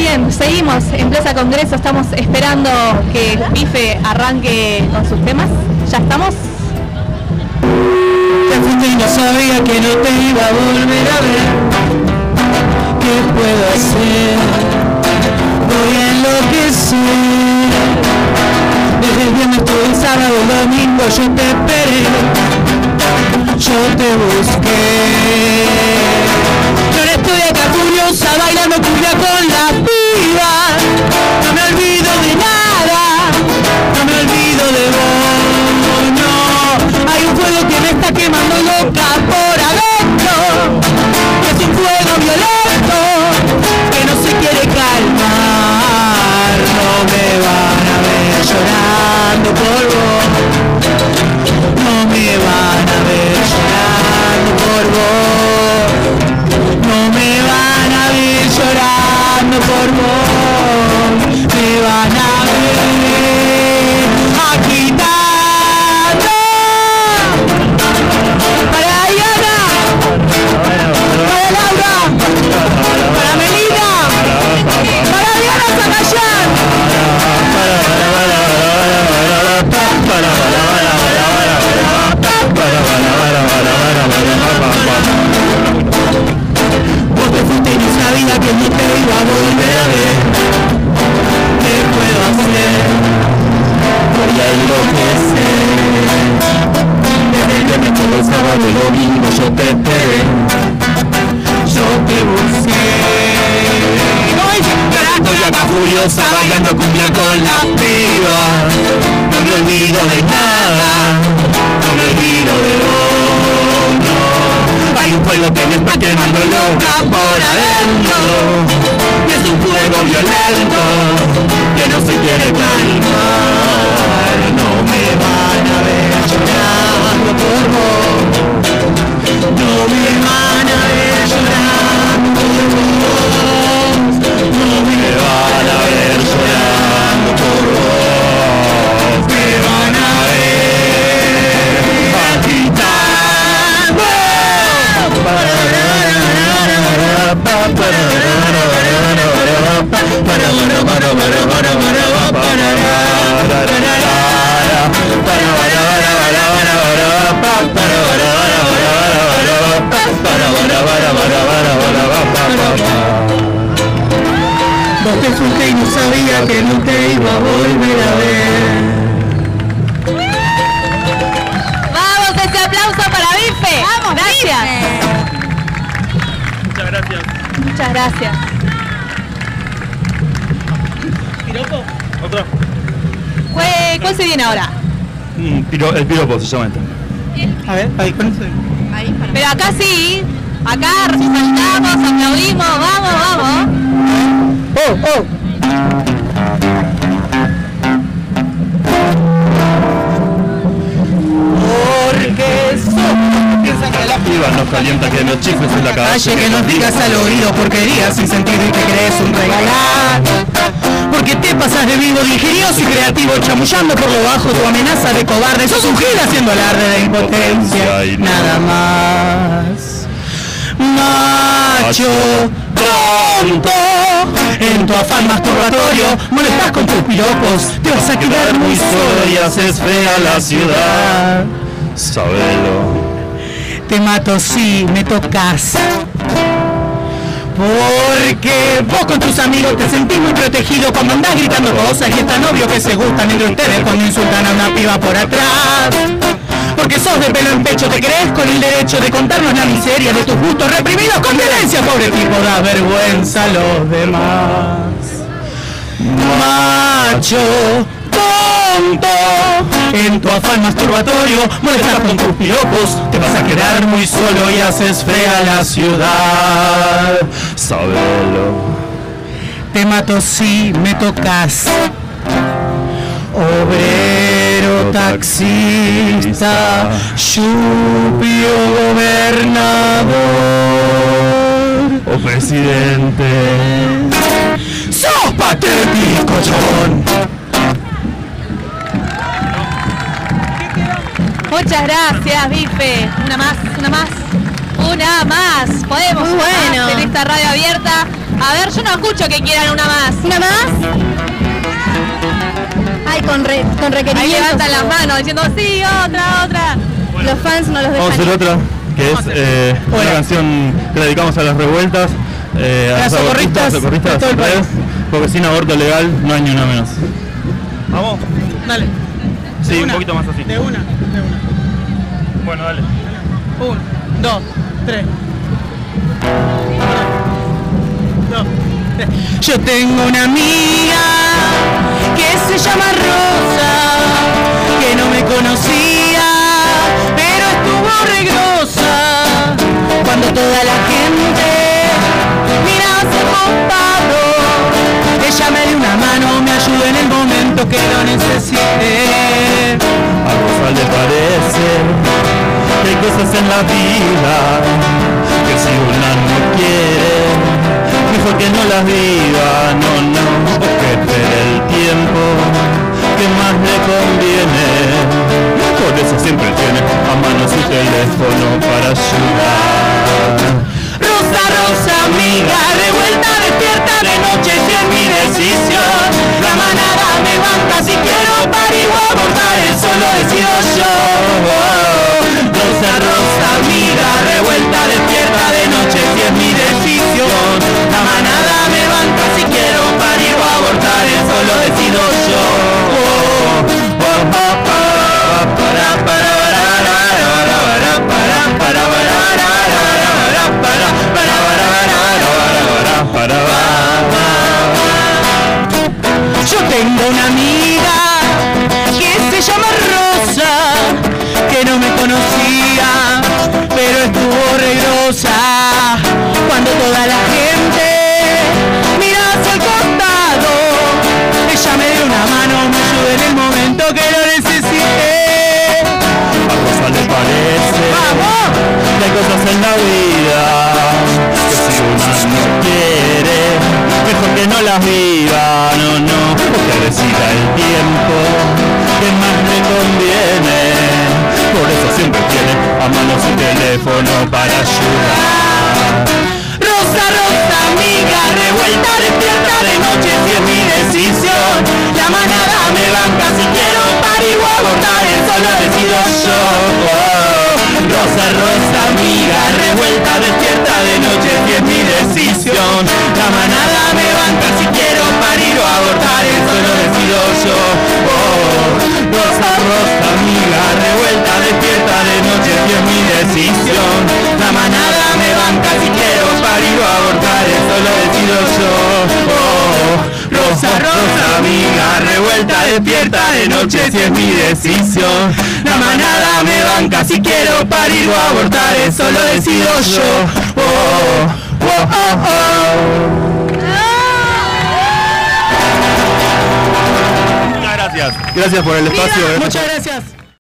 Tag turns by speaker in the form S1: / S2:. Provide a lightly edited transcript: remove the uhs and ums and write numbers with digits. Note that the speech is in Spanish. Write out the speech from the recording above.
S1: Bien, seguimos en Plaza Congreso, estamos esperando que Bife arranque con sus temas. ¿Ya estamos?
S2: Te fuiste y no sabía que no te iba a volver a ver. ¿Qué puedo hacer? Voy a enloquecer. Desde el viernes todo el sábado, el domingo yo te esperé. Yo te busqué. Yo ahora estoy acá furiosa bailando cumbia con la piba. No me olvido de nada, no me olvido de vos, no. Hay un fuego que me está quemando loca por adentro. Es un fuego violento que no se quiere calmar. No me van a ver llorando por vos. No me van a ver llorando por vos. No me van a ver llorando por vos. Me van a ver agitando. Para Diana, para Laura, para Melina, para Diana Zagayán. Vos te fuiste y no sabía que no te iba a volver a ver. ¿Qué puedo hacer? Voy a enloquecer. Desde el viernes todo el sábado y domingo yo te esperé. Yo te busqué. Estoy acá furiosa bailando cumbia con la piba. No me olvido de nada, no me olvido de vos, no. Hay un fuego que me está quemando loca por adentro. Y es un fuego violento que no se quiere calmar. No me van a ver llorando por vos. No me van a ver llorando por vos. No me van a ver llorando por vos. Me van a ver agitando. Vos te fuiste y no sabía que no te iba a volver a ver.
S1: ¡Vamos, ese aplauso para Bife! ¡Vamos, gracias!
S3: Muchas gracias.
S1: Muchas gracias.
S3: ¿Piropo? ¿Otro?
S1: ¿Cuál se viene ahora?
S3: El piropo se llama.
S2: A ver, ahí con eso.
S1: Pero acá sí, acá resaltamos, aplaudimos, vamos, vamos.
S2: ¡Oh, oh! Porque piensan que la
S3: Piba nos calienta que nos chifles en la
S2: calle, que nos digas al oído porquerías sin sentido y te crees un regalar. Porque te pasas de vivo, de ingenioso y creativo, chamullando por lo bajo tu amenaza de cobarde. Sos un gil haciendo alarde de impotencia y nada más. Macho tonto, en tu afán masturbatorio molestas con tus piropos, te vas a quedar muy solo y haces fea la ciudad.
S3: Sabelo.
S2: Te mato si me tocas. Porque vos con tus amigos te sentís muy protegido cuando andás gritando cosas y es tan obvio que se gustan entre ustedes cuando insultan a una piba por atrás. Porque sos de pelo en pecho, te crees con el derecho de contarnos la miseria de tus gustos reprimidos con violencia, pobre tipo, da vergüenza a los demás. Macho tonto, en tu afán masturbatorio molestas con tus piropos, te vas a quedar muy solo y haces fea la ciudad.
S3: Sabelo.
S2: Te mato si me tocas. Obrero, taxista, chupio, gobernador
S3: O presidente.
S2: ¡Sos patético, chabón!
S1: Muchas gracias, Bife. Una más, una más, una más. Podemos
S4: Muy bueno.
S1: más en esta radio abierta. A ver, yo no escucho que quieran una más.
S4: ¿Una más? Ay, con requerimientos.
S1: Ahí levantan las manos diciendo sí, otra.
S4: Los fans no los dejan.
S3: Vamos a hacer otra, que es una canción que le dedicamos a las revueltas, a los socorristas de todo el país. Porque sin aborto legal no hay ni una menos. ¿Vamos?
S5: Dale.
S3: Sí, un poquito más así.
S5: De una.
S3: Bueno, dale.
S5: 1, 2, 3. Yo tengo una amiga que se llama Rosa, que no me conocía, pero estuvo regrosa. Cuando toda la gente miraba hacia el costado, ella me dio una mano, me ayudó en el momento que lo necesité.
S3: A Rosa le parece que hay cosas en la vida que si una no quiere, mejor que no las viva, no, o que espere el tiempo que más le conviene. Por eso siempre tiene a mano su teléfono para ayudar.
S5: Rosa, Rosa, amiga, revuelta, despierta de noche, si es mi decisión. La manada me banca, si quiero parir o abortar, eso lo decido yo. Rosa, Rosa, amiga, revuelta, despierta de noche, si es mi decisión. La manada me banca, si quiero parir o abortar, eso lo decido yo. Yo tengo una amiga que se llama Rosa, que no me conocía, pero estuvo regrosa. Cuando toda la gente mira hacia el costado, ella me dio una mano, me ayudó en el momento que lo necesité.
S3: A Rosa le parece
S5: ¡Vamos!
S3: que hay cosas en la vida que si una no quiere, mejor que no las viva, no, porque decida el tiempo que más le conviene. Por eso siempre tiene a mano su teléfono para ayudar.
S5: Rosa, Rosa, amiga, revuelta, despierta de noche, si es mi decisión. La manada me banca, si quiero parir o abortar, eso lo decido yo. Rosa, Rosa, amiga, revuelta, despierta de noche, si es mi decisión. La manada me banca, si quiero parir o abortar, eso lo decido yo. Rosa, Rosa, amiga, revuelta, despierta de noche, si es mi decisión. La manada me banca, si quiero parir o abortar, eso lo decido yo. Rosa, Rosa, amiga, revuelta, despierta de noche, si es mi decisión. La manada me banca, si quiero parir o abortar, eso lo decido yo.
S3: Muchas gracias. Gracias por el espacio.
S5: Muchas gracias.